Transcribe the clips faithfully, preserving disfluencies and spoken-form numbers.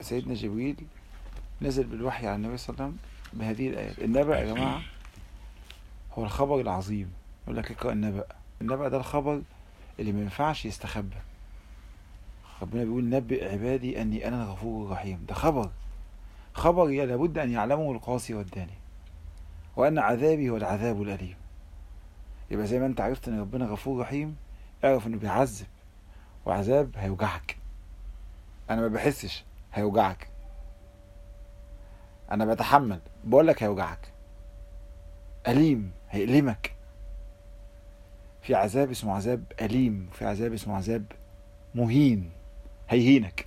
سيدنا جبريل نزل بالوحي على النبي صلى الله عليه وسلم بهذه الآيات. النبأ يا جماعة هو الخبر العظيم. يقول لك اقرأ النبأ. النبأ ده الخبر اللي ما ينفعش يستخبى. ربنا بيقول نبئ عبادي أني أنا الغفور الرحيم. ده خبر خبر لابد أن يعلمه القاصي والداني، وأن عذابي هو العذاب الأليم. يبقى زي ما أنت عرفت أن ربنا غفور رحيم، اعرف أنه بيعذب، وعذاب هيوجعك. أنا ما بحسش هيوجعك، أنا بتحمل، بقول لك هيوجعك، أليم، هيألمك. في عذاب اسمه عذاب أليم، وفي عذاب اسمه عذاب مهين، هيهينك.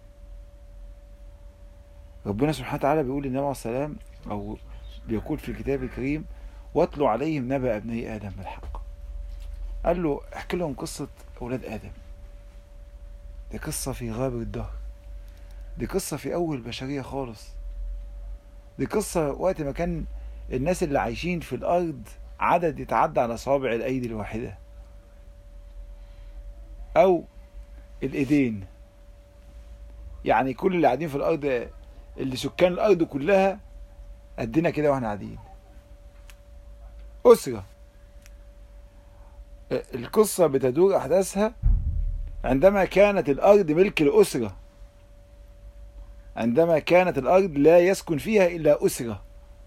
ربنا سبحانه وتعالى بيقول للنبي عليه السلام، أو بيقول في الكتاب الكريم: واتلوا عليهم نبأ ابني آدم بالحق. قال له احكي لهم قصة أولاد آدم. دي قصة في غابر الدهر، دي قصة في أول بشرية خالص، دي قصة وقت ما كان الناس اللي عايشين في الأرض عدد يتعدى على صابع الأيدي الواحدة أو الإيدين. يعني كل اللي قاعدين في الأرض، اللي سكان الأرض كلها قدنا كده واحنا قاعدين، أسرة. القصة بتدور أحداثها عندما كانت الأرض ملك الأسرة، عندما كانت الأرض لا يسكن فيها إلا أسرة.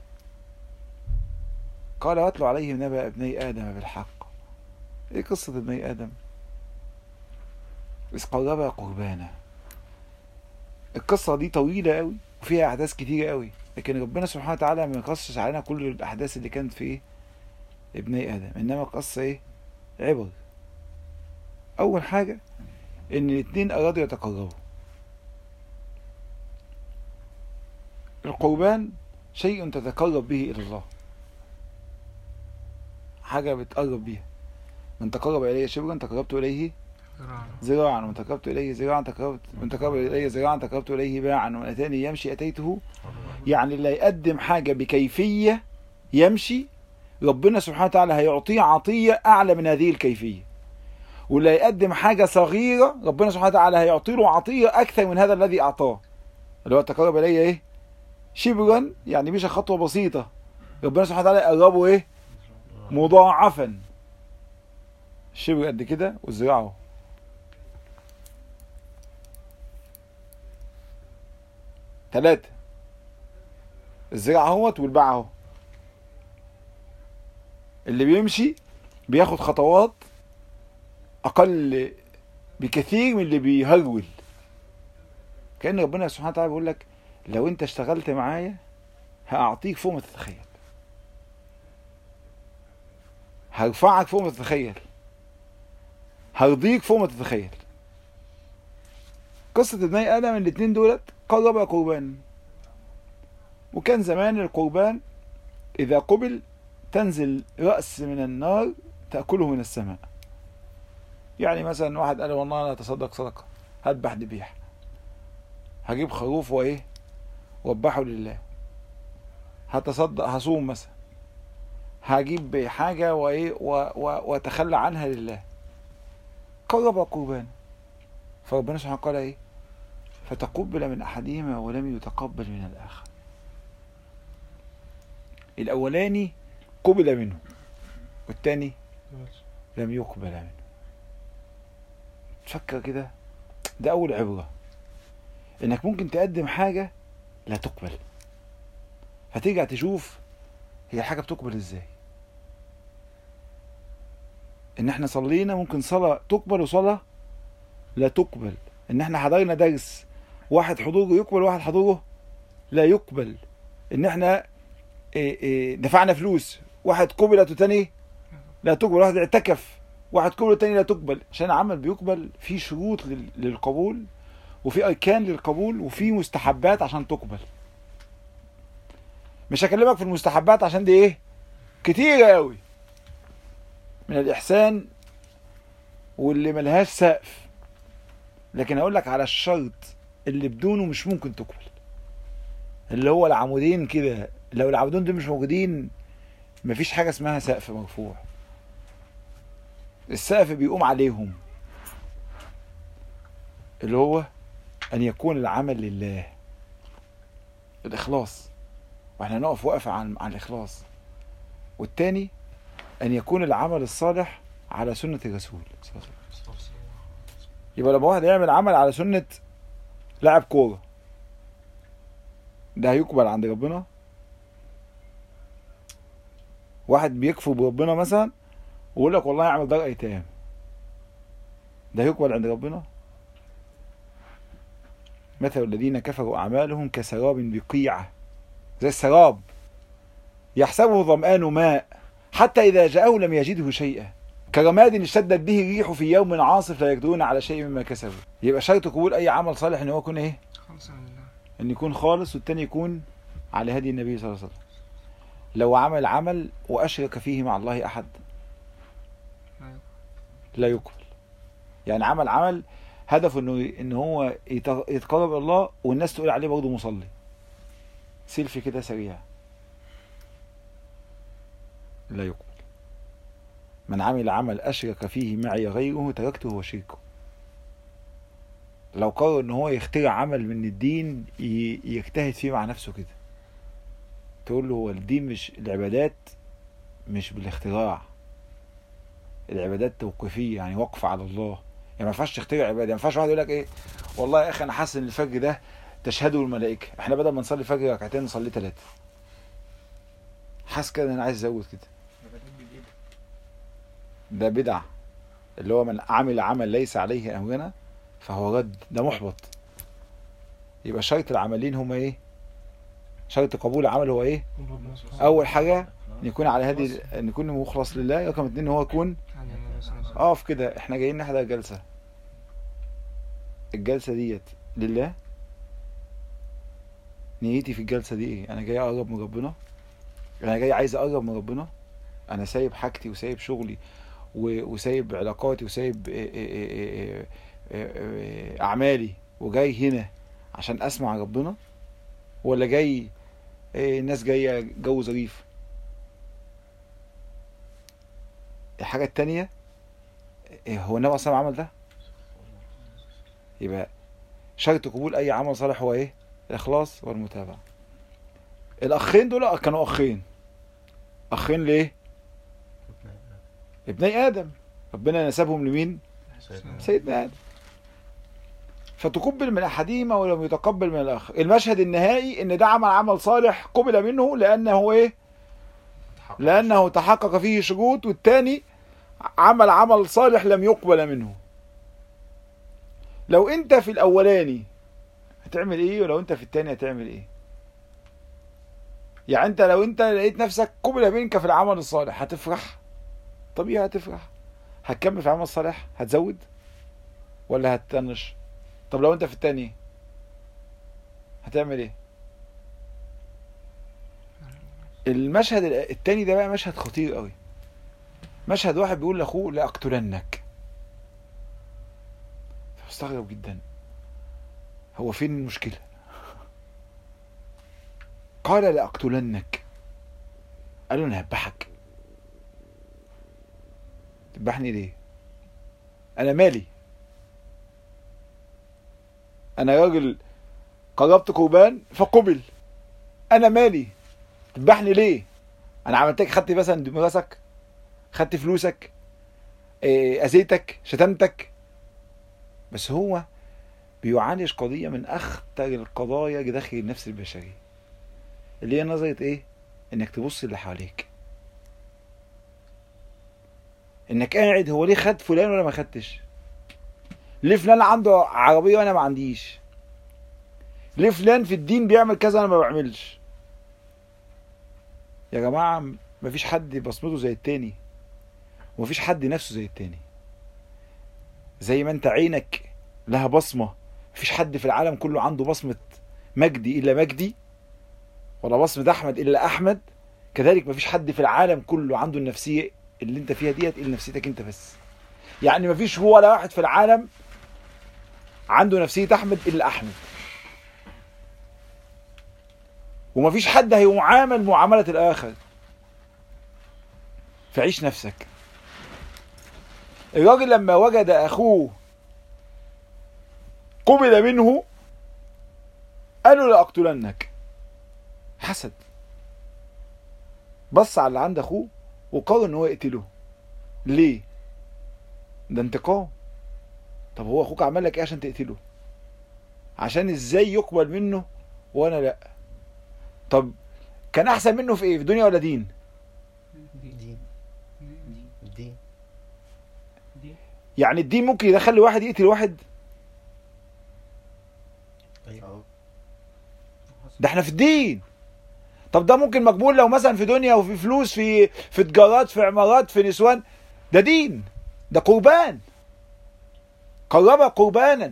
قال: واتلوا عليهم نبأ ابني آدم بالحق. إيه قصة ابني آدم؟ إذ قربا قربانا. القصة دي طويلة قوي وفيها أحداث كتيرة قوي، لكن ربنا سبحانه وتعالى ما يقصش علينا كل الأحداث اللي كانت في إيه؟ ابني آدم، إنما القصة إيه؟ عبر. أول حاجة إن الاتنين أرادوا يتقربوا. القربان شيء تتقرب به إلى الله، حاجة بتقرب بيها. من تقرب إلي شبرا تقربت إليه ذراعا، ومن تقربت إليه ذراعا تقربت، من تقرب إليه ذراعا تقربت إليه باعا، ومن أتاني يمشي أتيته. يعني اللي يقدم حاجة بكيفية يمشي، ربنا سبحانه وتعالى هيعطيه عطية أعلى من هذه الكيفية. واللي يقدم حاجة صغيرة، ربنا سبحانه وتعالى هيعطي له عطية أكثر من هذا الذي أعطاه. اللي هو تقرب إليه إيه؟ شبرا، يعني مش خطوة بسيطة، ربنا سبحانه وتعالى يقربه إيه؟ مضاعفا. الشبر قد كده والذراع ثلاثة، الذراع اهوت والباع اهو. اللي بيمشي بياخد خطوات أقل بكثير من اللي بيهرول. كأن ربنا سبحانه وتعالى بيقول لك: لو أنت اشتغلت معايا هأعطيك فوق ما تتخيل، هرفعك فوق ما تتخيل، هرضيك فوق ما تتخيل. قصة ابني آدم الاتنين دولت قربا قربان. وكان زمان القربان إذا قبل تنزل رأس من النار تأكله من السماء. يعني مثلا واحد قال: والله أنا أتصدق صدقة، هذبح ذبيحة، هجيب خروف وإيه وأذبحه لله، هتصدق، هصوم مثلا، هجيب حاجة وإيه وأتخلى عنها لله. قرب قربان. فربنا سبحانه قال إيه؟ فتقبل من أحدهما ولم يتقبل من الآخر. الأولاني قبل منه والتاني لم يقبل منه. تفكر كده، ده أول عبرة، إنك ممكن تقدم حاجة لا تقبل، فترجع تشوف هي الحاجة بتقبل إزاي. إن إحنا صلينا ممكن صلاة تقبل وصلاة لا تقبل. إن إحنا حضرنا درس واحد حضوره يقبل وواحد حضوره لا يقبل. إن إحنا إيه إيه دفعنا فلوس، واحد قبلت وتاني لا تقبل. واحد اعتكف، واحد قبل والتاني لا تقبل. عشان عمل بيقبل في شروط للقبول، وفي أركان للقبول، وفي مستحبات عشان تقبل. مش هكلمك في المستحبات عشان دي ايه كتير قوي من الإحسان واللي ملهاش سقف، لكن هقول لك على الشرط اللي بدونه مش ممكن تقبل، اللي هو العمودين كده. لو العمودين دول مش موجودين مفيش حاجة اسمها سقف مرفوع. السقف بيقوم عليهم، اللي هو أن يكون العمل لله. الإخلاص، واحنا نقف وقفة عن عن الإخلاص. والتاني أن يكون العمل الصالح على سنة الرسول صلى الله عليه وسلم. يبقى لما واحد يعمل عمل على سنة لاعب كورة، ده هيقبل عند ربنا؟ واحد بيكفر بربنا مثلا ويقول لك والله اعمل دار ايتام، ده يقبل عند ربنا؟ مثل الذين كفروا اعمالهم كسراب بقيعة، زي السراب يحسبه ظمآن ماء حتى اذا جاءه لم يجده شيئا كرماد اشتدت به الريح في يوم عاصف لا يقدرون على شيء مما كسبوا. يبقى شرط قبول اي عمل صالح ان هو يكون ايه؟ ان يكون خالص، والتاني يكون على هدي النبي صلى الله عليه وسلم. لو عمل عمل واشرك فيه مع الله احد لا يقبل. يعني عمل عمل هدفه انه ان هو يتقرب الى الله والناس تقول عليه برضه مصلي، سيلفي كده سريع، لا يقبل. من عمل عمل اشرك فيه معي غيره تركته وشركه. لو قرر ان هو يخترع عمل من الدين يجتهد فيه مع نفسه كده، تقول له هو الدين مش العبادات مش بالاختراع، العبادات توقيفيه، يعني وقف على الله. يعني ما ينفعش تخترع عباده، ما ينفعش واحد يقول لك ايه والله يا اخي انا حاسس ان الفجر ده تشهده الملائكه، احنا بدل ما نصلي الفجر ركعتين نصلي ثلاثه، حاسس كده انا عايز ازود كده، ده بدعه. اللي هو من عمل عمل ليس عليه امرنا فهو رد، ده محبط. يبقى شرط العملين هما ايه؟ شرط قبول العمل هو ايه؟ اول حاجه ان يكون على هذه، ان يكون مخلص لله. رقم اتنين ان هو يكون اقف كده، احنا جايين نحضر جلسه، الجلسه ديت لله، نيتي في الجلسه دي ايه؟ انا جاي اقرب من ربنا، انا جاي عايز اقرب من ربنا، انا سايب حاجتي وسايب شغلي وسايب علاقاتي وسايب اعمالي وجاي هنا عشان اسمع ربنا، ولا جاي الناس جايه جو ظريف؟ الحاجه التانية هو النبي اصلا عمل ده. يبقى شرط قبول اي عمل صالح هو ايه؟ الاخلاص والمتابعه. الاخين دول كانوا اخين، اخين ليه؟ ابني ادم، ربنا نسبهم لمين؟ سيدنا ادم. فتقبل من احدهما ولم يتقبل من الاخر. المشهد النهائي ان ده عمل عمل صالح قبل منه لانه ايه؟ لانه تحقق فيه شروط، والتاني عمل عمل صالح لم يقبل منه. لو انت في الاولاني هتعمل ايه، ولو انت في التاني هتعمل ايه؟ يعني انت لو انت لقيت نفسك قبل منك في العمل الصالح هتفرح، طبيعي هتفرح، هتكمل في العمل الصالح، هتزود ولا هتطنش؟ طب لو انت في التاني هتعمل ايه؟ المشهد التاني ده بقى مشهد خطير قوي. مشهد واحد بيقول لاخوه لاقتلنك. مستغرب جدا، هو فين المشكلة؟ قال لاقتلنك، قال له انا هذبحك. تذبحني ليه؟ انا مالي؟ انا راجل قربت قربان فقبل، انا مالي؟ تذبحني ليه؟ انا عملتك، خدت مثلا دمرسك، خدت فلوسك، اذيتك، شتمتك. بس هو بيعالج قضية من اخطر القضايا داخل النفس البشرية، اللي هي نظرة ايه؟ انك تبص اللي حواليك، انك قاعد هو ليه خد فلان ولا ما خدتش؟ ليه فلان عنده عربية وانا ما عنديش؟ ليه فلان في الدين بيعمل كذا انا ما بعملش؟ يا جماعة مفيش حد بصمته زي التاني، ومفيش حد نفسه زي التاني. زي ما انت عينك لها بصمة، مفيش حد في العالم كله عنده بصمة مجدي الا مجدي، ولا بصمة احمد الا احمد، كذلك مفيش حد في العالم كله عنده النفسية اللي انت فيها ديت الا نفسيتك انت بس. يعني مفيش هو ولا واحد في العالم عنده نفسية احمد الا احمد، ومفيش حد هيعامل معاملة الاخر. فعيش نفسك. الراجل لما وجد اخوه قبل منه قال له لاقتلنك، حسد، بص على اللي عند اخوه وقرر ان هو يقتله. ليه؟ ده انتقام. طب هو اخوك عمل لك ايه عشان تقتله؟ عشان ازاي يقبل منه وانا لا؟ طب كان احسن منه في ايه؟ في دنيا ولا دين؟ دين دين دين. يعني الدين ممكن يدخل واحد يقتل واحد؟ ايوه ده احنا في الدين. طب ده ممكن مقبول لو مثلا في دنيا وفي فلوس، في في تجارات، في عمارات، في نسوان. ده دين، ده قربان، قرب قربانا.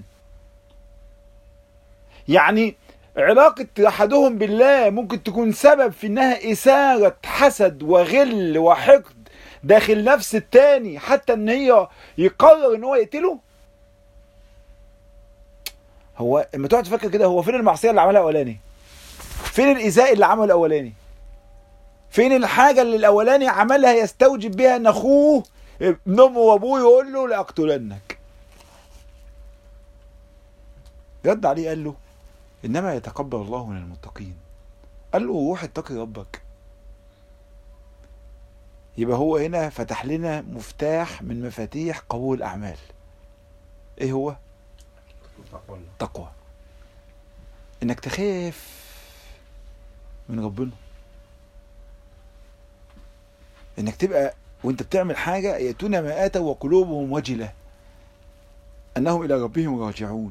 يعني علاقة أحدهم بالله ممكن تكون سبب في إنها إثارة حسد وغل وحقد داخل نفس التاني، حتى إن هي يقرر إن هو يقتله. هو لما تقعد تفكر كده، هو فين المعصية اللي عملها الأولاني؟ فين الإيذاء اللي عمله الأولاني؟ فين الحاجة اللي الأولاني عملها يستوجب بها إن أخوه ابن أمه وأبوه يقول له لأقتلنك؟ رد عليه قال له إنما يتقبل الله من المتقين. قال له روح اتقي ربك. يبقى هو هنا فتح لنا مفتاح من مفاتيح قبول الأعمال. إيه هو؟ تقوى. إنك تخاف من ربنا، إنك تبقى وإنت بتعمل حاجة يأتون ما آتوا وقلوبهم وجلة أنهم إلى ربهم راجعون.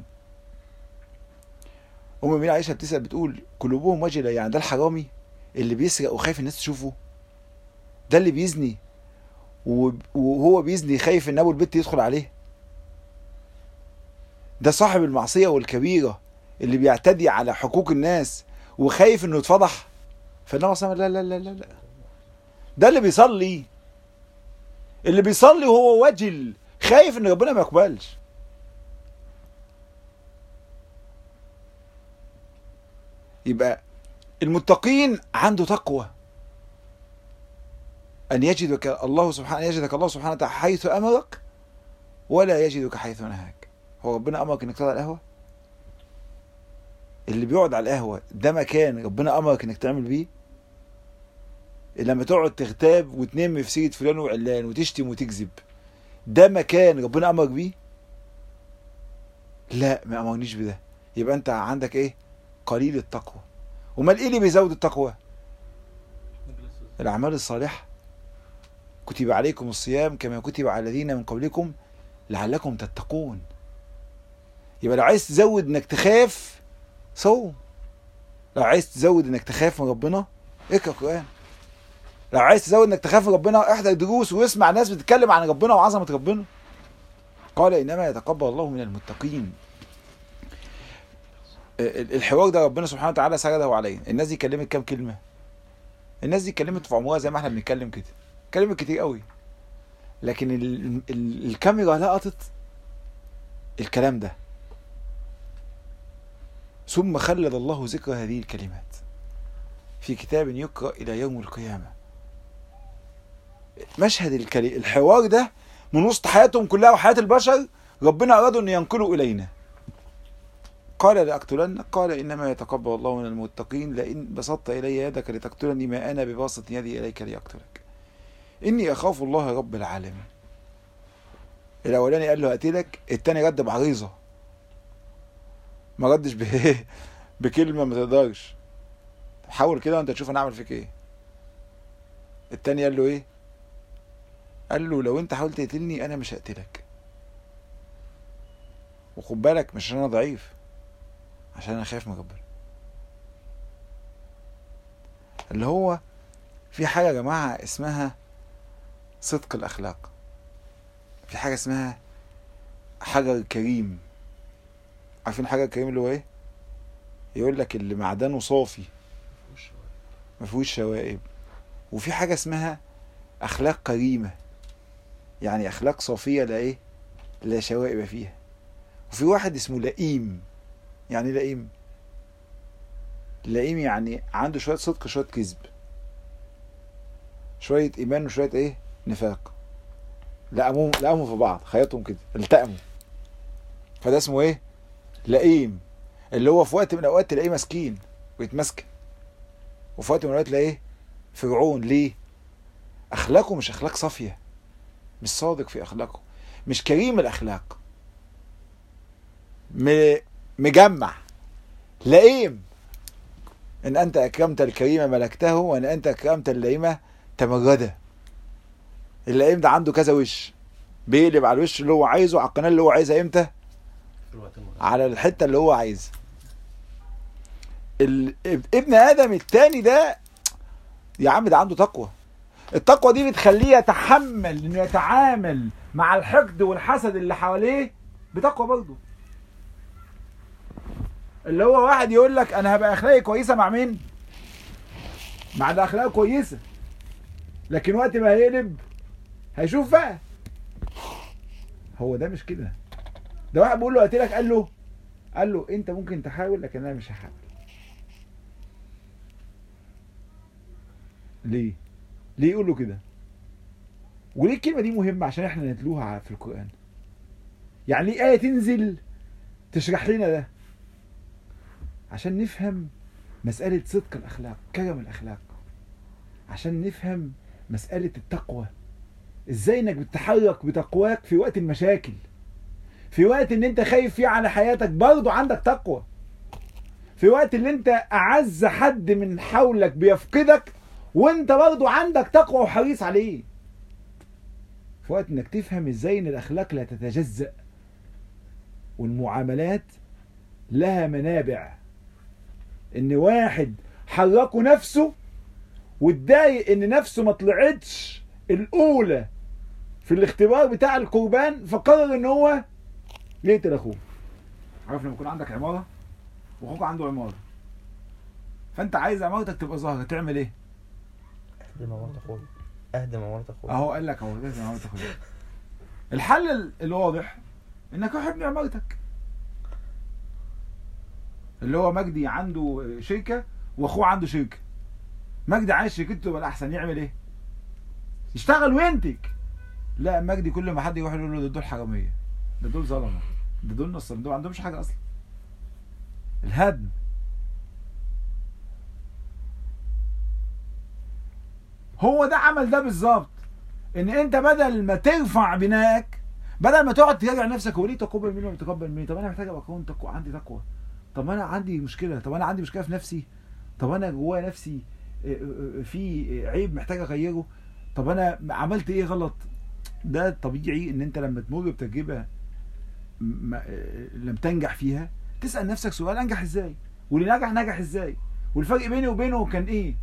أم المؤمنين عائشة بتسأل بتقول قلوبهم وجلة، يعني ده الحرامي اللي بيسرق وخايف الناس تشوفه؟ ده اللي بيزني وهو بيزني خايف ان ابو البيت يدخل عليه؟ ده صاحب المعصية والكبيرة اللي بيعتدي على حقوق الناس وخايف انه يتفضح؟ فالنبي صلى الله عليه وسلم لا لا لا لا، ده اللي بيصلي، اللي بيصلي وهو وجل خايف ان ربنا ما يقبلش. يبقى المتقين عنده تقوى، أن يجدك الله سبحانه يجدك الله سبحانه وتعالى حيث أمرك ولا يجدك حيث نهاك. هو ربنا أمرك إنك تقعد على القهوة؟ اللي بيقعد على القهوة ده مكان ربنا أمرك إنك تعمل بيه؟ لما تقعد تغتاب وتنم في سيرة فلان وعلان وتشتم وتكذب، ده مكان ربنا أمرك بيه؟ لا، ما أمرنيش بده. يبقى أنت عندك إيه؟ قليل التقوى. وما إيه اللي بيزود التقوى؟ الأعمال الصالحة. كتب عليكم الصيام كما كتب على الذين من قبلكم لعلكم تتقون. يبقى لو عايز تزود انك تخاف صوم، لو عايز تزود انك تخاف من ربنا اقرا قرآن، لو عايز تزود انك تخاف من ربنا احضر دروس واسمع ناس بتتكلم عن ربنا وعظمة ربنا. قال انما يتقبل الله من المتقين. الحوار ده ربنا سبحانه وتعالى سرده عليه. الناس دي كلمت كام كلمة؟ الناس دي كلمت في عمرها زي ما احنا بنتكلم كده، كلمة كتير قوي، لكن ال ال الكاميرا لقطت الكلام ده. ثم خلد الله ذكر هذه الكلمات في كتاب يقرأ إلى يوم القيامة. مشهد الكلي... الحوار ده من وسط حياتهم كلها وحياة البشر ربنا أرادوا أن ينقلوا إلينا. قال لأقتلنك قال إنما يتقبل الله من المتقين لئن بسطت إلي يدك لتقتلني ما أنا بباسط يدي إليك لأقتلك إني أخاف الله رب العالمين. الأولاني قال له هقتلك، التاني رد بعريضة، ما ردش ب... بكلمة ما تقدرش، حاول كده وانت تشوف انا اعمل فيك ايه. التاني قال له ايه؟ قال له لو انت حاولت تقتلني انا مش هقتلك، وخد بالك مش عشان انا ضعيف، عشان انا خايف من ربنا. اللي هو في حاجة يا جماعة اسمها صدق الأخلاق، في حاجة اسمها حجر كريم. عارفين حجر كريم اللي هو ايه؟ يقول لك اللي معدنه صافي ما فيهوش شوائب. وفي حاجة اسمها أخلاق كريمة، يعني أخلاق صافية لا ايه؟ لا شوائب فيها. وفي واحد اسمه لئيم. يعني لئيم لئيم يعني عنده شوية صدق شوية كذب، شوية إيمان وشوية ايه؟ نفاق، لقموا لقموا في بعض، خيطهم كده التقموا، فده اسمه ايه؟ لئيم. اللي هو في وقت من الأوقات تلاقيه مسكين ويتمسكن، وفي وقت من الأوقات تلاقيه فرعون. ليه؟ أخلاقه مش أخلاق صافية، مش صادق في أخلاقه، مش كريم الأخلاق، مجمع لئيم. إن أنت أكرمت الكريم ملكته، وإن أنت أكرمت اللئيم تمرده. اللئيم ده عنده كذا وش، بيقلب على الوش اللي هو عايزه، على القناة اللي هو عايزها إمتى؟ على الحتة اللي هو عايزها. ابن آدم التاني ده يا عم ده عنده تقوى. التقوى دي بتخليه يتحمل إنه يتعامل مع الحقد والحسد اللي حواليه بتقوى برضه. اللي هو واحد يقول لك انا هبقى اخلاقي كويسه مع مين؟ مع ده اخلاقه كويسه، لكن وقت ما هيقلب هيشوف بقى. هو ده مش كده. ده واحد بيقول له قلت قال له قال له انت ممكن تحاول لكن انا مش هحاول. ليه؟ ليه يقول له كده؟ وليه الكلمه دي مهمه؟ عشان احنا نتلوها في القرآن. يعني ليه آية تنزل تشرح لنا ده؟ عشان نفهم مسألة صدق الأخلاق، كرم الأخلاق، عشان نفهم مسألة التقوى. ازاي انك بتتحرك بتقواك في وقت المشاكل، في وقت ان انت خايف فيه على حياتك برضو عندك تقوى، في وقت اللي انت اعز حد من حولك بيفقدك وانت برضو عندك تقوى وحريص عليه، في وقت انك تفهم ازاي ان الاخلاق لا تتجزأ والمعاملات لها منابع. ان واحد حركه نفسه واتضايق ان نفسه ما طلعتش الاولى في الاختبار بتاع القربان، فقرر ان هو يقتل اخوه. عارف لما يكون عندك عماره واخوك عنده عماره، فانت عايز عمارتك تبقى ظاهره، تعمل ايه؟ اهدم عمارة اخوك. اهدم عمارة اخوك. اهو قال لك اهو اهدم عمارة اخوك. الحل الواضح انك روح ابني عمارتك. اللي هو مجدي عنده شركه واخوه عنده شركه، مجدي عايز شركته تبقى الاحسن، يعمل ايه؟ يشتغل وينتج. لا، مجدي كل ما حد يروح يقول له ده دول حراميه، ده دول ظلمه، ده دول نصاب، دول ما عندهمش حاجه اصلا. الهدم. هو ده عمل ده بالظبط. ان انت بدل ما ترفع بنائك، بدل ما تقعد تراجع نفسك، هو ليه تقبل مني ولا تقبل مني؟ طب انا محتاج ابقى اكون تقوى، عندي تقوى. طب انا عندي مشكله، طب انا عندي مشكله في نفسي، طب انا جوايا نفسي في عيب محتاج اغيره، طب انا عملت ايه غلط؟ ده طبيعي ان انت لما تمر بتجربه لم تنجح فيها تسال نفسك سؤال: انجح ازاي؟ واللي نجح نجح ازاي؟ والفرق بيني وبينه كان ايه؟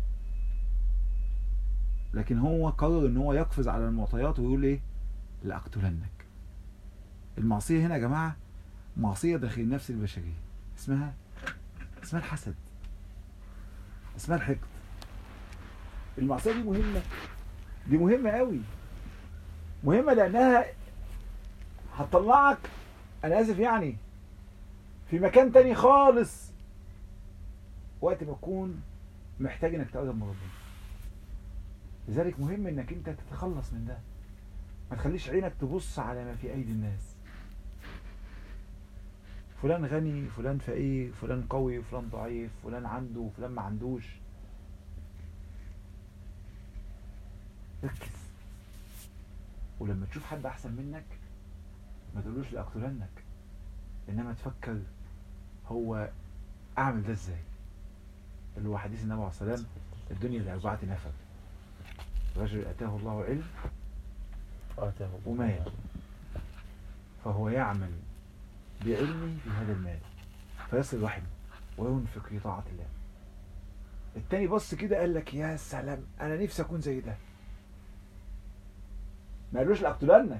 لكن هو قرر ان هو يقفز على المعطيات ويقول ايه؟ لاقتلنك. المعصيه هنا يا جماعه معصيه داخل النفس البشريه، اسمها اسمها الحسد، اسمها الحقد. المعصيه دي مهمه، دي مهمه قوي، مهمه لانها هتطلعك، انا اسف يعني، في مكان تاني خالص وقت ما تكون محتاج انك تقرب من ربنا. لذلك مهم انك انت تتخلص من ده. ما تخليش عينك تبص على ما في ايدي الناس، فلان غني، فلان فقير، فلان قوي، فلان ضعيف، فلان عنده، فلان ما عندوش. ركز، ولما تشوف حد احسن منك ما تقولوش لاقتلنك، انما تفكر هو اعمل ده ازاي. اللي هو حديث النبي عليه الصلاه والسلام: الدنيا لأربعة نفر: رجل اتاه الله علم ومال، فهو يعمل بعلمه في هذا المال فيصل رحمه وينفق في طاعة الله. التاني بص كده قال لك: يا سلام، انا نفسي اكون زي ده. ما قالوش لاقتلنك،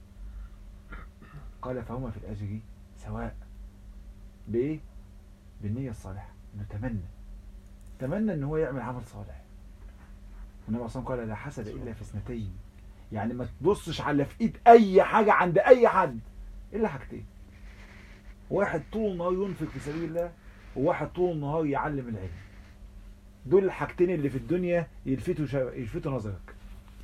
قال: فهما في الاجر سواء. بايه؟ بالنية الصالحة، انه تمنى تمنى ان هو يعمل عمل صالح. والنبي صلى الله عليه وسلم قال: لا حسد الا في اثنتين. يعني ما تبصش على في ايد اي حاجة عند اي حد الا حاجتين: واحد طول النهار ينفق في سبيل الله، وواحد طول النهار يعلم العلم. دول الحاجتين اللي في الدنيا يلفتوا شا... يلفتوا نظرك.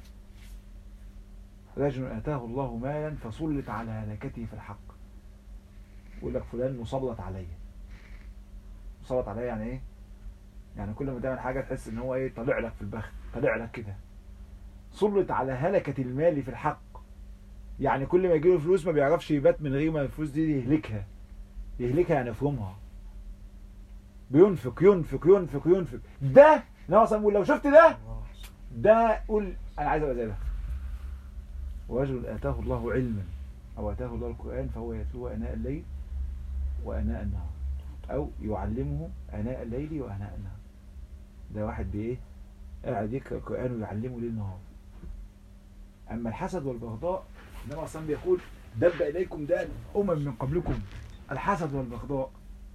رجل اتاه الله مالا فسلط على هلكته في الحق. يقول لك فلان مسلط عليا. مسلط عليا يعني ايه؟ يعني كل ما تعمل حاجه تحس ان هو ايه طالع لك في البخت، طالع لك كده. سلط على هلكه المال في الحق، يعني كل ما يجيله فلوس ما بيعرفش يبات من غير ما الفلوس دي يهلكها. يهلكها يعني يفرمها. بينفق ينفق ينفق ينفق. ده انا اصلا بقول لو شفت ده ده قول انا عايز ابقى زي ده. ورجل اتاه الله علما او اتاه الله القران فهو يتلوه اناء الليل واناء النهار، او يعلمه اناء الليل واناء النهار. ده واحد بايه قاعد يقرا القران ويعلمه ليل نهار. اما الحسد والبغضاء النبي اصلا بيقول دب اليكم داء امم من قبلكم الحسد والبغضاء.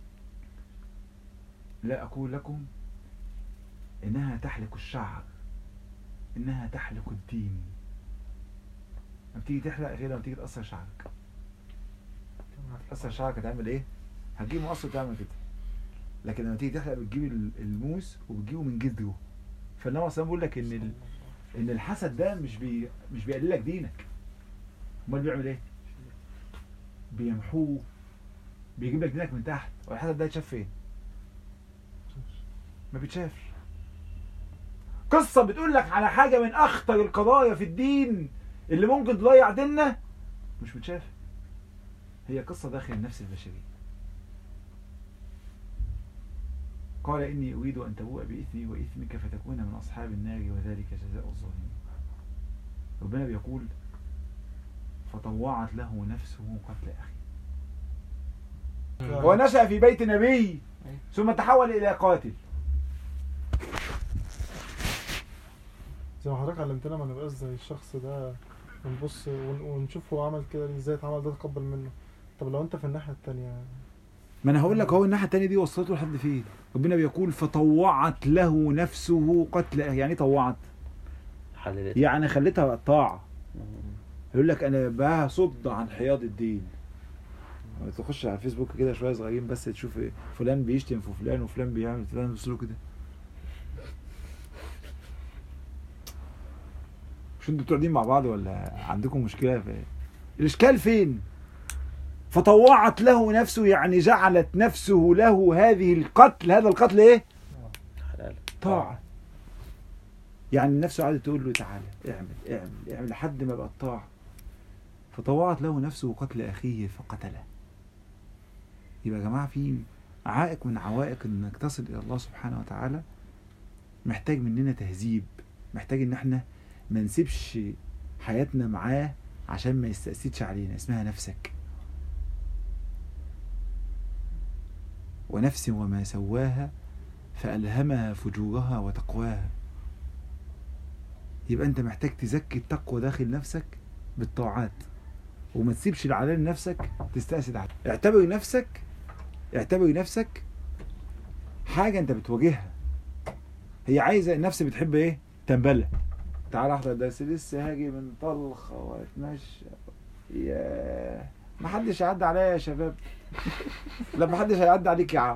لا اقول لكم انها تحلق الشعر، انها تحلق الدين. لما تيجي تحلق غير لما تيجي تقصر شعرك. تقصر شعرك هتعمل ايه؟ هتجيب مقص وتعمل كده. لكن لما تيجي تحلق بتجيب الموس وبتجيبه من جذره. فالنبي اصلا بيقول لك ان ال... ان الحسد ده مش بي... مش بيقلل لك دينك. امال بيعمل ايه؟ بيمحوه، بيجيب لك دينك من تحت. والحسد ده يتشاف فين؟ ما بيتشافش. قصه بتقول لك على حاجه من اخطر القضايا في الدين اللي ممكن تضيع ديننا مش متشافه. هي قصه داخل النفس البشريه. قال اني اريد ان تبوء باثمي واثمك فتكون من اصحاب النار وذلك جزاء الظالمين. ربنا بيقول فطوعت له نفسه قتل اخيه ونشأ في بيت نبي ثم تحول الى قاتل. زي ما حضرتك علمتنا ما نبقاش زي الشخص ده ونبص ونشوف هو عمل كده ازاي اتعمل ده تقبل منه. طب لو انت في الناحيه الثانيه، ما انا هقول لك اهو الناحيه الثانيه دي وصلته لحد فين. ربنا بيقول فطوعت له نفسه قتل اخيه. يعني طوعت يعني خليتها طاعه. يقول لك انا بصد عن حياض الدين. تخش على الفيسبوك كده شويه صغيرين بس تشوف إيه؟ فلان بيشتم في فلان وفلان بيعمل فلان بيصير كده. مش انتوا قاعدين مع بعض ولا عندكم مشكله في ايه؟ الاشكال فين؟ فطوعت له نفسه يعني جعلت نفسه له هذه القتل. هذا القتل ايه؟ طاعه. يعني النفس قعدت تقول له تعالى اعمل اعمل اعمل لحد ما بقى الطاعه. فطوعت له نفسه قتل اخيه فقتله. يبقى يا جماعه في عائق من عوائق انك تصل الى الله سبحانه وتعالى. محتاج مننا تهذيب، محتاج ان احنا ما نسيبش حياتنا معاه عشان ما يستأسدش علينا. اسمها نفسك. ونفس وما سواها فألهمها فجورها وتقواها. يبقى انت محتاج تزكي التقوى داخل نفسك بالطاعات، وما تسيبش العلان نفسك تستأسد عليها. اعتبر نفسك اعتبر نفسك حاجة انت بتواجهها. هي عايزة النفس بتحب ايه؟ تنبلة. تعال احضر درس لسه هاجي من طلخه واتمشى. ياه ما حدش يعدي عليا يا شباب. لا ما حدش هيعدي عليك يا عم.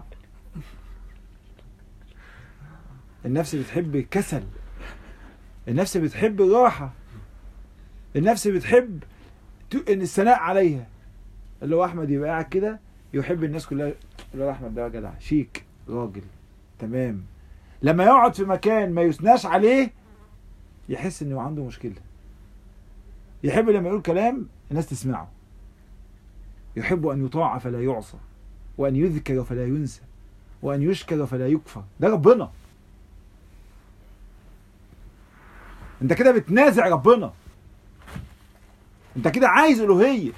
النفس بتحب كسل. النفس بتحب راحه. النفس بتحب ان الثناء عليها. اللي هو احمد يبقى قاعد كده يحب الناس كلها. اللي هو احمد ده جدع شيك راجل تمام. لما يقعد في مكان ما يثناش عليه يحس انه عنده مشكله. يحب لما يقول كلام الناس تسمعه. يحب ان يطاع فلا يعصى، وان يذكر فلا ينسى، وان يشكر فلا يكفر. ده ربنا. انت كده بتنازع ربنا. انت كده عايز الوهيه.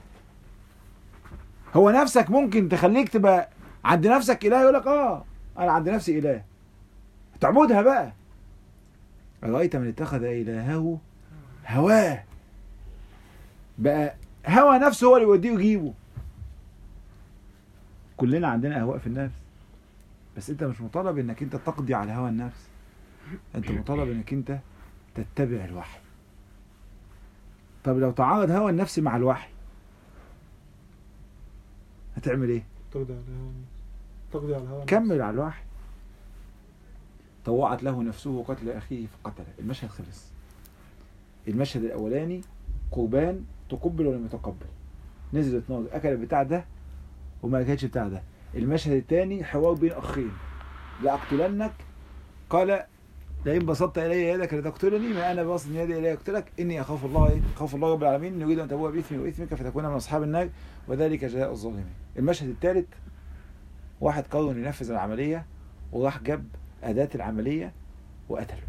هو نفسك ممكن تخليك تبقى عند نفسك اله. يقول لك اه انا عند نفسي اله. تعبدها بقى. أرأيت من اتخذ إلهه هواه. بقى هوى نفسه هو اللي يوديه ويجيبه. كلنا عندنا أهواء في النفس، بس أنت مش مطالب إنك أنت تقضي على هوى النفس. أنت مطالب إنك أنت تتبع الوحي. طب لو تعارض هوى النفس مع الوحي هتعمل إيه؟ تقضي على الهوى. تقضي على الهوى. كمل على الوحي. طوعت له نفسه قتل أخيه فقتله. المشهد خلص. المشهد الأولاني قربان تقبل ولا متقبل. نزلت نار أكل بتاع ده وما أكلش بتاع ده. المشهد الثاني حوار بين أخين. لأقتلنك، قال لئن بسطت إلي يدك لتقتلني ما أنا باسط يدي إلي أقتلك إني أخاف الله إيه؟ أخاف الله رب العالمين يريد أن تبوء بإثمي وإثمك فتكون من أصحاب النار وذلك جزاء الظالمين. المشهد الثالث، واحد قرر إنه ينفذ العملية وراح جاب أداة العملية وقتله.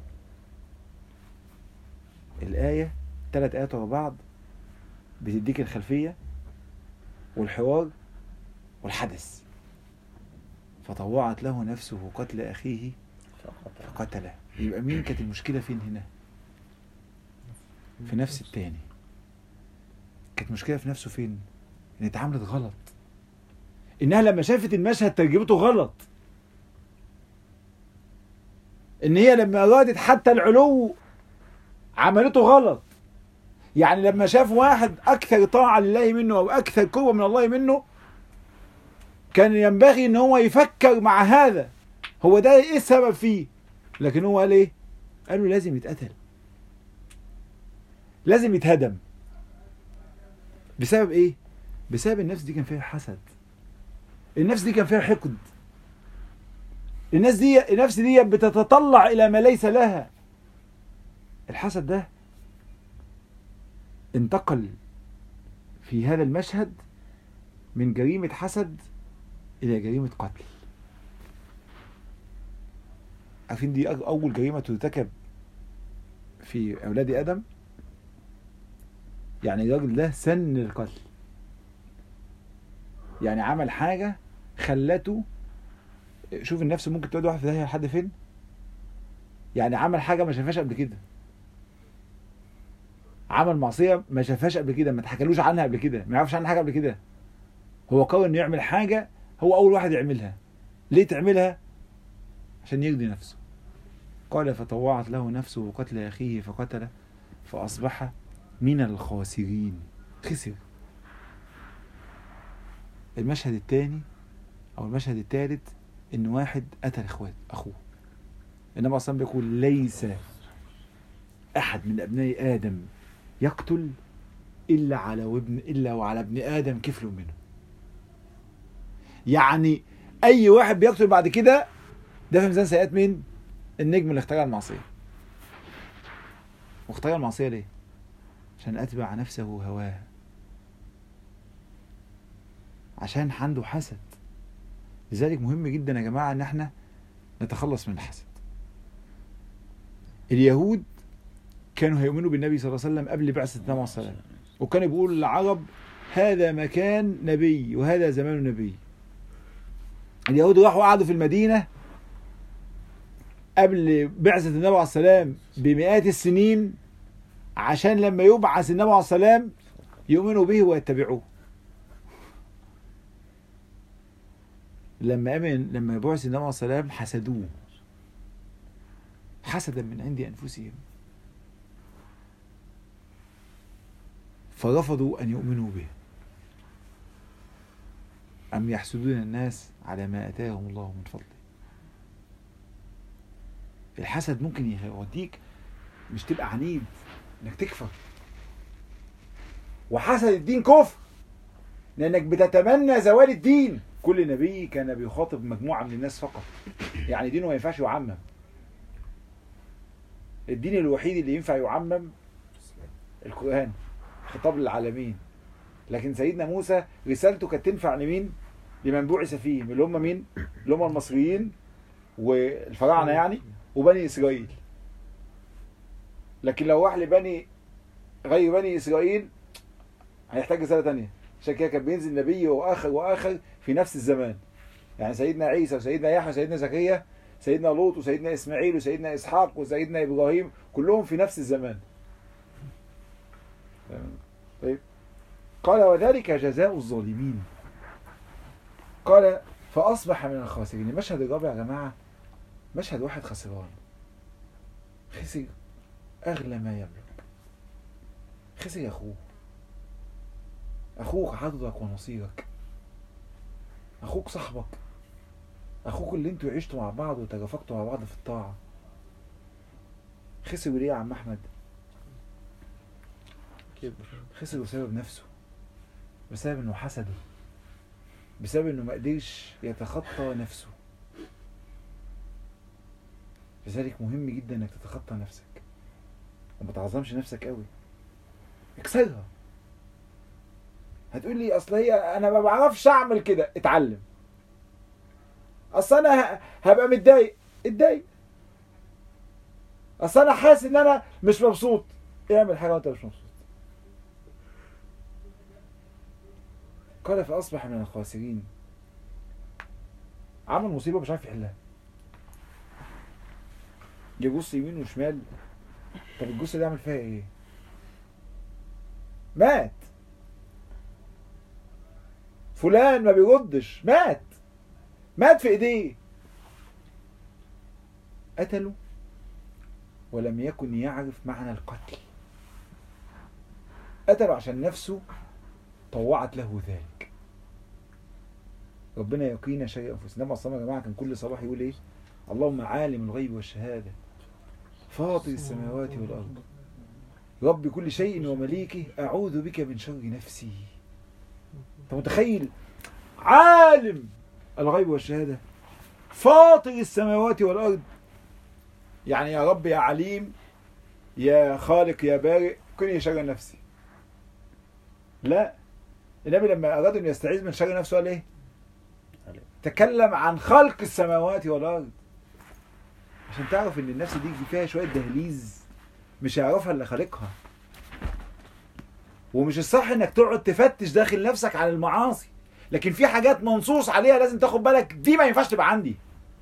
الآية ثلاث آيات ورا بعض بتديك الخلفية والحوار والحدث. فطوعت له نفسه قتل أخيه فقتله. يبقى مين كانت المشكلة فين هنا؟ في نفس التاني. كانت مشكلة في نفسه فين؟ إن اتعاملت غلط. إنها لما شافت المشهد ترجمته غلط. إن هي لما أرادت حتى العلو عملته غلط. يعني لما شاف واحد أكثر طاعة لله منه أو أكثر قربة من الله منه كان ينبغي إن هو يفكر مع هذا هو ده إيه السبب فيه. لكن هو قال إيه؟ قالوا لازم يتقتل، لازم يتهدم. بسبب إيه؟ بسبب النفس دي كان فيها حسد، النفس دي كان فيها حقد، الناس دي النفس دي بتتطلع إلى ما ليس لها. الحسد ده انتقل في هذا المشهد من جريمة حسد إلى جريمة قتل. عارفين دي أول جريمة ترتكب في أولاد آدم. يعني الراجل ده سن القتل، يعني عمل حاجة خلته، شوف النفس ممكن تودي واحد في داهية لحد فين. يعني عمل حاجة ما شافهاش قبل كده، عمل معصية ما شافهاش قبل كده، ما تحكلوش عنها قبل كده، ما يعرفش عنها حاجة قبل كده. هو قرر انه يعمل حاجة هو أول واحد يعملها. ليه تعملها؟ عشان يرضي نفسه. قال فطوعت له نفسه قتل أخيه فقتله فأصبح من الخاسرين. خسر. المشهد الثاني أو المشهد الثالث إن واحد قتل إخوات أخوه. النبي أصلا بيقول ليس أحد من أبناء آدم يقتل إلا على ابن إلا وعلى ابن آدم كفل منه. يعني أي واحد بيقتل بعد كده ده في ميزان سيئات مين؟ النجم اللي اخترع المعصية. واخترع المعصية ليه؟ عشان أتبع نفسه هواه، عشان عنده حسد. لذلك مهم جدا يا جماعة ان احنا نتخلص من الحسد. اليهود كانوا هيؤمنوا بالنبي صلى الله عليه وسلم قبل بعثة النبي صلى الله عليه وسلم، وكانوا بيقولوا للعرب هذا مكان نبي وهذا زمان نبي. اليهود راحوا قعدوا في المدينة قبل بعثة النبي عليه السلام بمئات السنين عشان لما يبعث النبي عليه السلام يؤمنوا به ويتبعوه. لما امن لما بعث النبي عليه السلام حسدوه حسدا من عند انفسهم، فرفضوا ان يؤمنوا به. ام يحسدون الناس على ما اتاهم الله من فضله. الحسد ممكن يوديك مش تبقى عنيد انك تكفر، وحسد الدين كفر لانك بتتمنى زوال الدين. كل نبي كان بيخاطب مجموعة من الناس فقط، يعني دينه ما ينفعش يعمم. الدين الوحيد اللي ينفع يعمم القرآن، خطاب للعالمين. لكن سيدنا موسى رسالته كانت تنفع لمين؟ لمن بعث فيهم، اللي هم مين؟ اللي هم المصريين والفراعنة يعني وبني إسرائيل. لكن لو راح لبني غير بني إسرائيل هيحتاج رسالة تانية. عشان كده كان بينزل نبي واخر واخر في نفس الزمان. يعني سيدنا عيسى وسيدنا يحيى وسيدنا زكريا، سيدنا لوط وسيدنا اسماعيل وسيدنا اسحاق وسيدنا ابراهيم، كلهم في نفس الزمان. طيب قال وذلك جزاء الظالمين. قال فاصبح من الخاسرين. المشهد الرابع يا جماعه مشهد واحد خسران، خسر اغلى ما يملك، خسر اخوه. اخوك عضدك ونصيرك، اخوك صاحبك، اخوك اللي انتوا عشتوا مع بعض وترافقتوا مع بعض في الطاعة. خسر ليه يا عم احمد؟ خسر بسبب نفسه، بسبب انه حسده، بسبب انه ما قدرش يتخطى نفسه. لذلك مهم جدا انك تتخطى نفسك وما تعظمش نفسك قوي، اكسرها. هتقول لي اصل هي انا ما بعرفش اعمل كده، اتعلم. اصل انا هبقى متضايق، اتضايق. اصل انا حاسس ان انا مش مبسوط، اعمل حاجه وانت مش مبسوط. قال فاصبح من الخاسرين. عمل مصيبه مش عارف يحلها، يبص يمين وشمال، طب الجثه دي عمل فيها ايه؟ مات. فلان ما بيردش، مات. مات في ايديه. قتله ولم يكن يعرف معنى القتل. قتله عشان نفسه طوعت له ذلك. ربنا يقينا شيء انفسنا. النبي صلى الله عليه وسلم يا جماعه كان كل صباح يقول ايه؟ اللهم عالم الغيب والشهاده فاطر السماوات والارض رب كل شيء ومليكه اعوذ بك من شر نفسي. انت متخيل؟ عالم الغيب والشهاده فاطر السماوات والارض، يعني يا رب يا عليم يا خالق يا بارئ كن شر نفسي. لا، النبي لما اراد ان يستعيذ من شر نفسه قال ايه؟ تكلم عن خلق السماوات والارض، عشان تعرف ان النفس دي فيها شويه دهليز مش هيعرفها اللي خالقها. ومش الصح انك تقعد تفتش داخل نفسك على المعاصي، لكن في حاجات منصوص عليها لازم تاخد بالك، دي ما ينفعش تبقى عندي.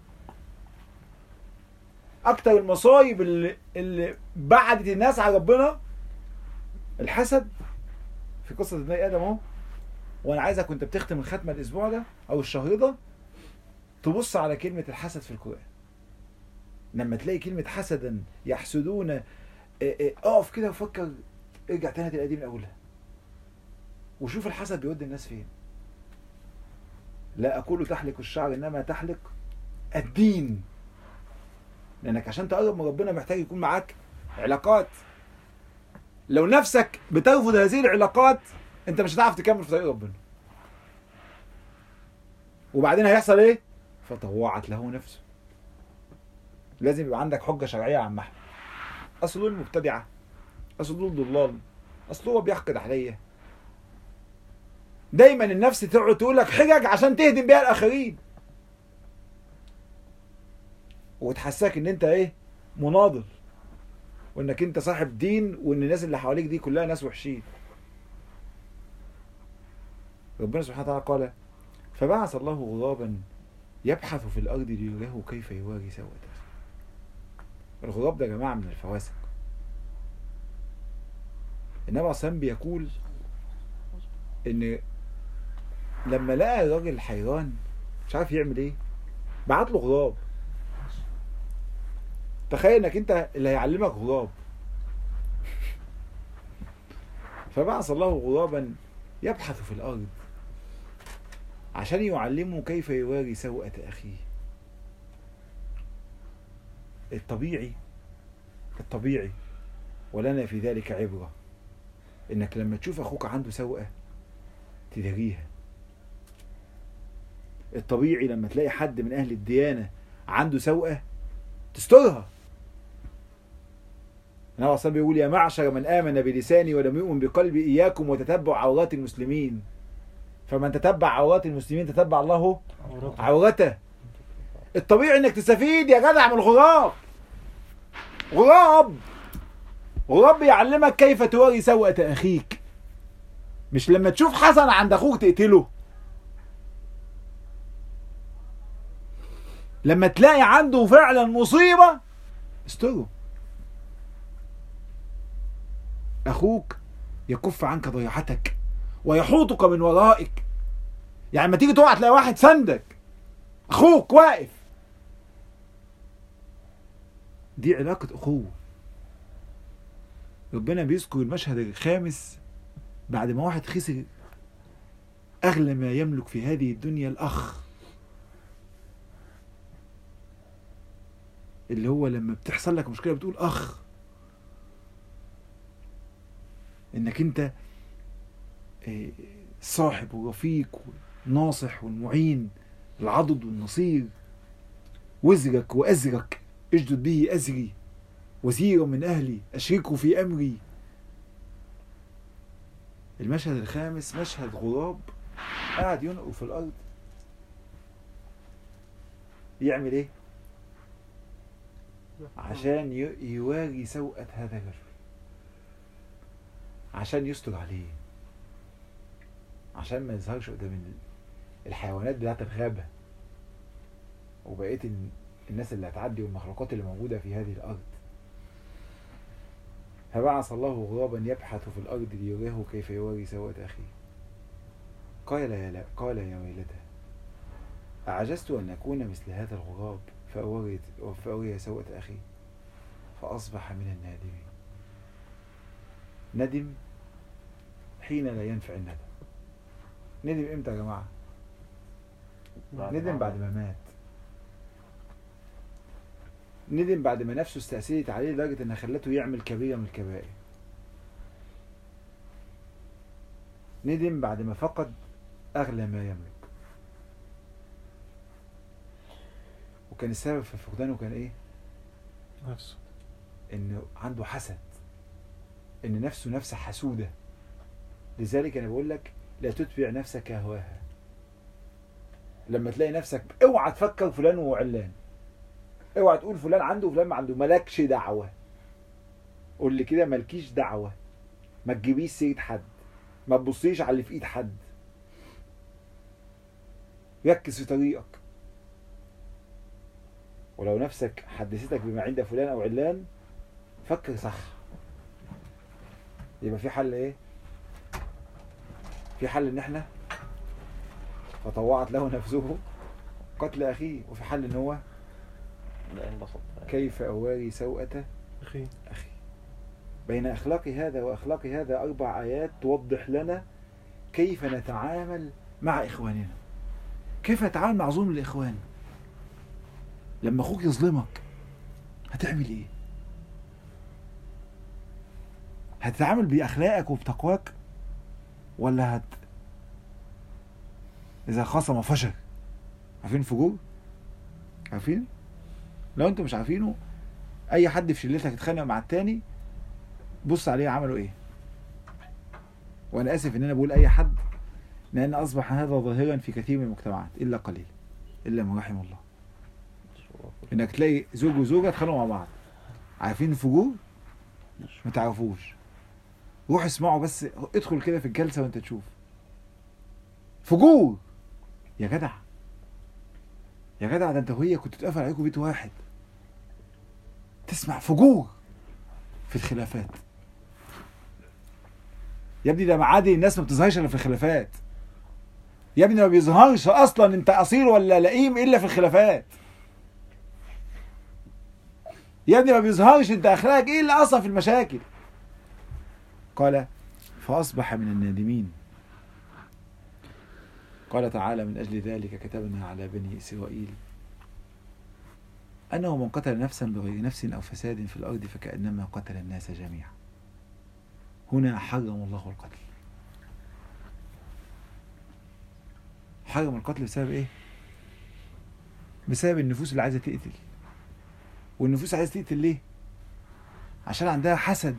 اكتر المصايب اللي, اللي بعدت الناس على ربنا الحسد. في قصه ابني ادم اهو، وانا عايزك وانت بتختم الختمه الاسبوع ده او الشهر ده تبص على كلمه الحسد في القران. لما تلاقي كلمه حسدا يحسدون، اقف كده وفكر، ارجع تاني تلاقي دي من اولها وشوف الحسد بيودي الناس فين. لا اقول تحلق الشعر انما تحلق الدين، لانك عشان تقرب من ربنا محتاج يكون معاك علاقات. لو نفسك بترفض هذه العلاقات انت مش هتعرف تكمل في طريق ربنا. وبعدين هيحصل ايه؟ فطوعت له نفسه. لازم يبقى عندك حجه شرعيه عن محمد. اصل دول مبتدعه، اصل دول ضلال، اصل هو بيحقد عليا. دايما النفس تقعد تقول لك حجج عشان تهدم بيها الاخرين وتحسسك ان انت ايه؟ مناضل، وانك انت صاحب دين، وان الناس اللي حواليك دي كلها ناس وحشين. ربنا سبحانه وتعالى قال فبعث الله غرابا يبحث في الارض ليريه كيف يواري سوءة اخيه. الغراب ده يا جماعه من الفواسق. النبي عليه الصلاه والسلام بيقول ان لما لقى الراجل حيران مش عارف يعمل ايه بعت له غراب. تخيل انك انت اللي هيعلمك غراب. فبعث الله غرابا يبحث في الارض عشان يعلمه كيف يواري سوءة اخيه. الطبيعي الطبيعي ولنا في ذلك عبرة انك لما تشوف اخوك عنده سوءة تداريها. الطبيعي لما تلاقي حد من اهل الديانة عنده سوءة تسترها. النبي صلى الله بيقول يا معشر من آمن بلساني ولم يؤمن بقلبي إياكم وتتبع عورات المسلمين، فمن تتبع عورات المسلمين تتبع الله عورته. الطبيعي انك تستفيد يا جدع من الغراب. غراب غراب يعلمك كيف تواري سوءة أخيك، مش لما تشوف حسن عند أخوك تقتله. لما تلاقي عنده فعلا مصيبة استره. أخوك يكف عنك ضيعتك ويحوطك من ورائك. يعني لما تيجي تقع تلاقي واحد سندك، أخوك واقف. دي علاقة أخوة. ربنا بيذكر المشهد الخامس بعد ما واحد خسر أغلى ما يملك في هذه الدنيا، الأخ، اللي هو لما بتحصل لك مشكلة بتقول أخ. إنك أنت صاحب ورفيق والناصح والمعين، العضد والنصير، وزرك وأزرك اشدد به أزري وزيرا من أهلي أشركه في أمري. المشهد الخامس مشهد غراب قاعد ينقر في الأرض. يعمل إيه؟ عشان يواري سوءة هذا الرجل، عشان يستر عليه، عشان ما يظهرش قدام الحيوانات بتاعت الغابة وبقية الناس اللي هتعدي والمخلوقات اللي موجودة في هذه الأرض. فبعث الله غرابا يبحث في الأرض ليريه كيف يواري سوءة أخيه. قال يا لا قال يا ويلتى أعجزت أن أكون مثل هذا الغراب فأوري فأوري سوءة أخي، فأصبح من النادمين. ندم حين لا ينفع الندم. ندم امتى يا جماعة؟ ندم بعد ما مات. ندم بعد ما نفسه استأثرت عليه لدرجة انها خلته يعمل كبيرة من الكبائر. ندم بعد ما فقد أغلى ما يملك. وكان السبب في فقدانه كان ايه؟ نفسه. انه عنده حسد، ان نفسه نفسه حسودة. لذلك انا بقول لك لا تتبع نفسك هواها. لما تلاقي نفسك اوعى تفكر فلان وعلان، اوعى تقول فلان عنده وفلان ما عنده، مالكش دعوة. قول لي كده مالكيش دعوة. ما تجيبيش سيرة حد، ما تبصيش على اللي في ايد حد. ركز في طريقك. ولو نفسك حدثتك بما عند فلان او علان فكر صح. يبقى في حل ايه؟ في حل ان احنا فطوعت له نفسه قتل اخيه، وفي حل ان هو كيف اواري سوءة اخي اخي. بين اخلاق هذا واخلاق هذا اربع ايات توضح لنا كيف نتعامل مع اخواننا، كيف نتعامل مع ظلم الاخوان. لما اخوك يظلمك هتعمل ايه؟ هتتعامل باخلاقك وبتقواك، ولا هت اذا خصم فشل؟ عارفين الفجور؟ عارفين؟ لو انتوا مش عارفينه، اي حد في شلتك اتخانق مع التاني بص عليه عملوا ايه. وانا اسف ان انا بقول اي حد، لان اصبح هذا ظاهرا في كثير من المجتمعات الا قليل، الا من رحم الله. انك تلاقي زوج وزوجه اتخانقوا مع بعض. عارفين الفجور؟ ما تعرفوش. روح اسمعوا بس، ادخل كده في الجلسه وانت تشوف فجور. يا جدع يا جدع، ده انت وهي كنت تقفل عليكم بيت واحد. تسمع فجور في الخلافات. يا ابني ده معادي، الناس ما بتظهرش الا في الخلافات. يا ابني ما بيظهرش اصلا انت اصيل ولا لئيم الا في الخلافات. يا ابني ما بيظهرش انت اخلاقك ايه الا اصلا في المشاكل. قال فاصبح من النادمين. قال تعالى من أجل ذلك كتبنا على بني إسرائيل أنه من قتل نفسا بغير نفس أو فساد في الأرض فكأنما قتل الناس جميعا. هنا حرم الله القتل. حرم القتل بسبب إيه؟ بسبب النفوس اللي عايزة تقتل. والنفوس عايزة تقتل ليه؟ عشان عندها حسد،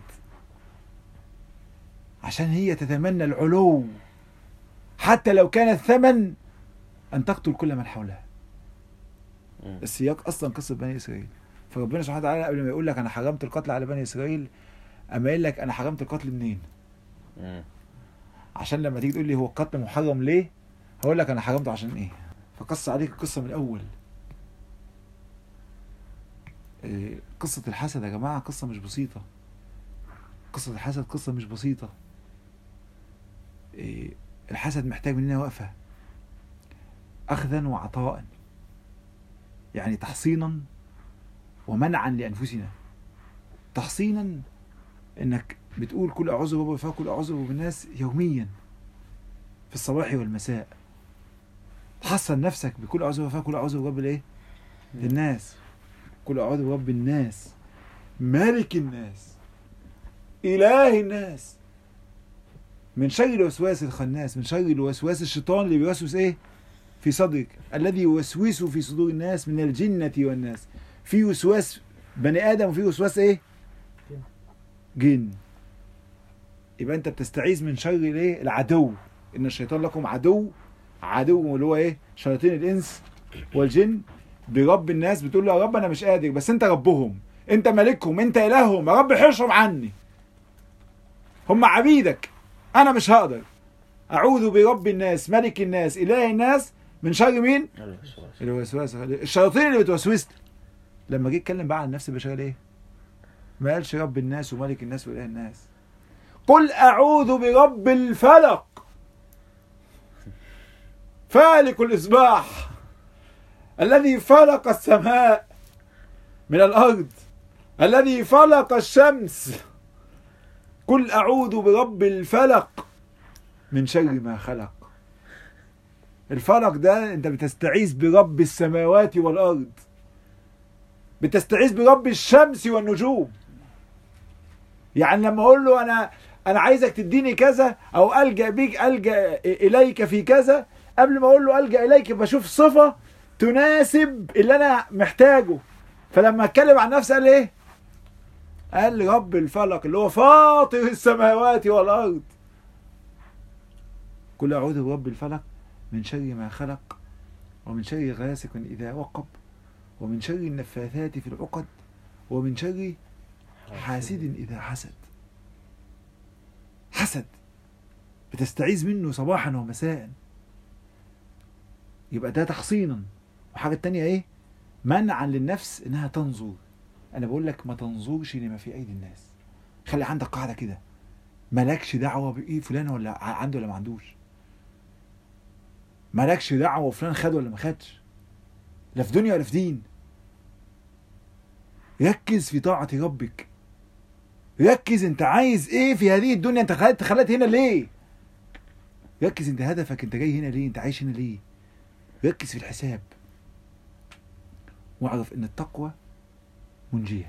عشان هي تتمنى العلو حتى لو كان الثمن أن تقتل كل من حولها. السياق أصلا قصة بني إسرائيل. فربنا سبحانه وتعالى قبل ما يقول لك أنا حرمت القتل على بني إسرائيل، أما يقول لك أنا حرمت القتل منين؟ عشان لما تيجي تقول لي هو القتل محرم ليه؟ هقول لك أنا حرمته عشان إيه؟ فقص عليك القصة من الأول. إيه قصة الحسد يا جماعة؟ قصة مش بسيطة. قصة الحسد قصة مش بسيطة. إيه الحسد محتاج مننا وقفة، أخذا وعطاء، يعني تحصينا ومنعا لأنفسنا. تحصينا إنك بتقول كل أعوذ برب الفلق كل أعوذ برب الناس يوميا في الصباح والمساء. تحصن نفسك بكل أعوذ برب الفلق كل أعوذ برب الإيه؟ الناس، كل أعوذ برب الناس، مالك الناس، إله الناس، من شر الوسواس الخناس، من شر الوسواس الشيطان اللي بيوسوس ايه في صدرك، الذي يوسوس في صدور الناس من الجنة والناس. في وسواس بني ادم وفيه وسواس ايه؟ جن. يبقى انت بتستعيذ من شر الايه؟ العدو. ان الشيطان لكم عدو، عدو اللي هو ايه؟ شياطين الانس والجن. برب الناس بتقول له يا رب انا مش قادر، بس انت ربهم، انت ملكهم، انت الههم، يا رب حشرهم عني، هم عبيدك، انا مش هقدر. اعوذ برب الناس ملك الناس اله الناس من شر مين؟ الوسواس. الشياطين اللي بتوسوس. لما جه يتكلم بقى عن النفس البشريه ايه؟ ما قالش رب الناس وملك الناس واله الناس. قل اعوذ برب الفلق فالق الاصباح الذي فلق السماء من الارض الذي فلق الشمس. قل اعوذ برب الفلق من شر ما خلق. الفلق ده انت بتستعيذ برب السماوات والارض، بتستعيذ برب الشمس والنجوم. يعني لما اقول له انا انا عايزك تديني كذا او الجا بيك الجا اليك في كذا، قبل ما اقول له الجا اليك بشوف صفه تناسب اللي انا محتاجه. فلما اتكلم عن نفسي قال ايه؟ قال رب الفلق اللي هو فاطر السماوات والارض. قل اعوذ برب الفلق من شر ما خلق ومن شر غاسق اذا وقب ومن شر النفاثات في العقد ومن شر حاسد اذا حسد. حسد بتستعيذ منه صباحا ومساء. يبقى ده تحصينا. وحاجه التانية ايه؟ منعا للنفس انها تنظر. انا بقول لك ما تنظرش لما في ايدي الناس. خلي عندك قاعده كده، مالكش دعوه بايه فلان ولا عنده ولا ما عندوش. مالكش دعوه فلان خد ولا ما خدش، لا في دنيا ولا في دين. ركز في طاعه ربك. ركز انت عايز ايه في هذه الدنيا، انت خلت خلت هنا ليه. ركز انت هدفك، انت جاي هنا ليه، انت عايش هنا ليه. ركز في الحساب واعرف ان التقوى منجية.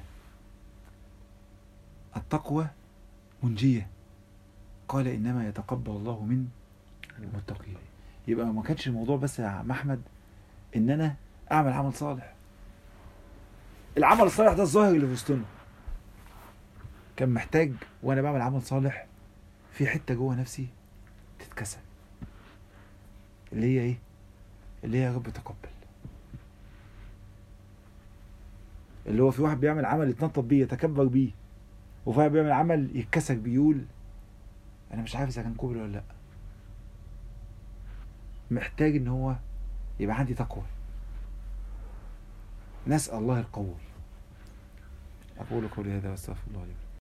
التقوى منجية. قال إنما يتقبل الله من المتقين. يبقى ما كانش الموضوع بس يا عم أحمد إن أنا أعمل عمل صالح. العمل الصالح ده الظاهر اللي في وسطنا. كان محتاج وأنا بعمل عمل صالح في حتة جوه نفسي تتكسر، اللي هي إيه؟ اللي هي يا رب تقبل. اللي هو في واحد بيعمل عمل يتنطط بيه يتكبر بيه، وفي واحد بيعمل عمل يتكسر بيقول انا مش عارف اذا كان قبل ولا لا. محتاج ان هو يبقى عندي تقوى. نسأل الله القبول. اقول قولي هذا واستغفر الله لي.